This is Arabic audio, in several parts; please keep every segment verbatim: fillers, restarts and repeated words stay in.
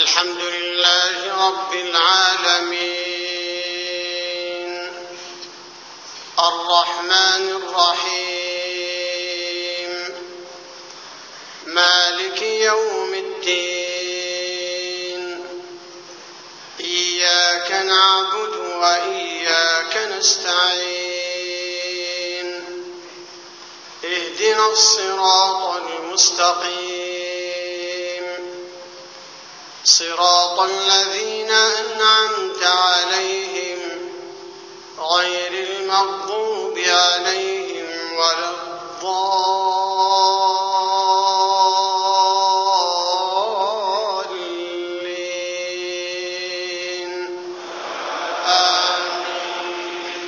الحمد لله رب العالمين الرحمن الرحيم مالك يوم الدين إياك نعبد وإياك نستعين اهدنا الصراط المستقيم صراط الذين أنعمت عليهم غير المغضوب عليهم ولا الضالين آمين.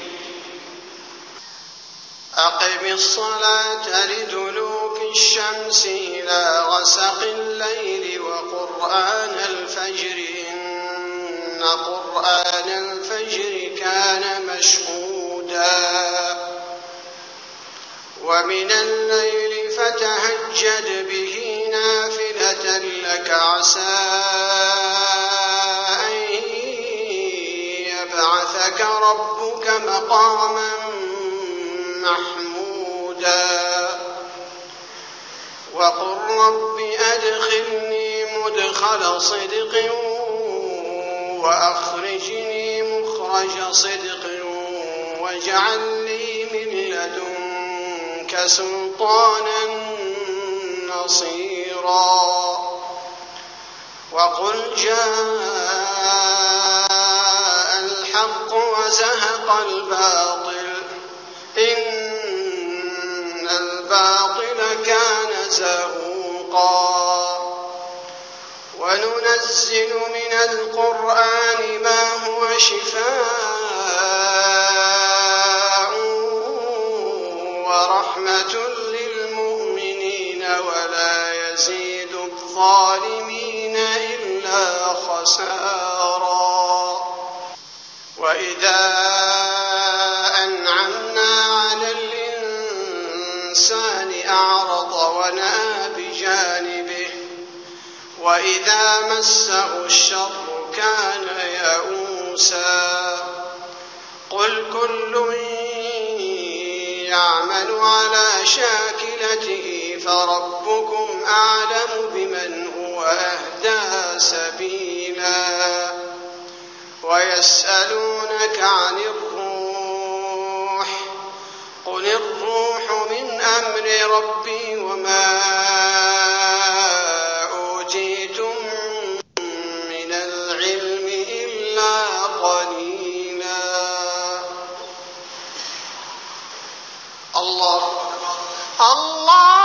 أقم الصلاة لدلوك الشمس إلى غسق الليل وقرآن الفجر إن قرآن الفجر كان مشهودا ومن الليل فتهجد به نافلة لك عسى أن يبعثك ربك مقاما محمودا وقل رب أدخلني مدخل صدق وأخرجني مخرج صدق واجعل لي من لدنك سلطانا نصيرا وقل جاء الحق وزهق الباطل إن الباطل كان زهوقا وننزل من القرآن ما هو شفاء ورحمة للمؤمنين ولا يزيد الظالمين إلا خسارا وإذا أنعمنا على الإنسان أعرض ونأى بجانبه وإذا مسه الشر كان يئوسا قل كل يعمل على شاكلته فربكم أعلم بمن هو أهدى سبيلا ويسألونك عن الروح قل الروح من أمر ربي وما أوتيتم من العلم إلا قليلا. الله الله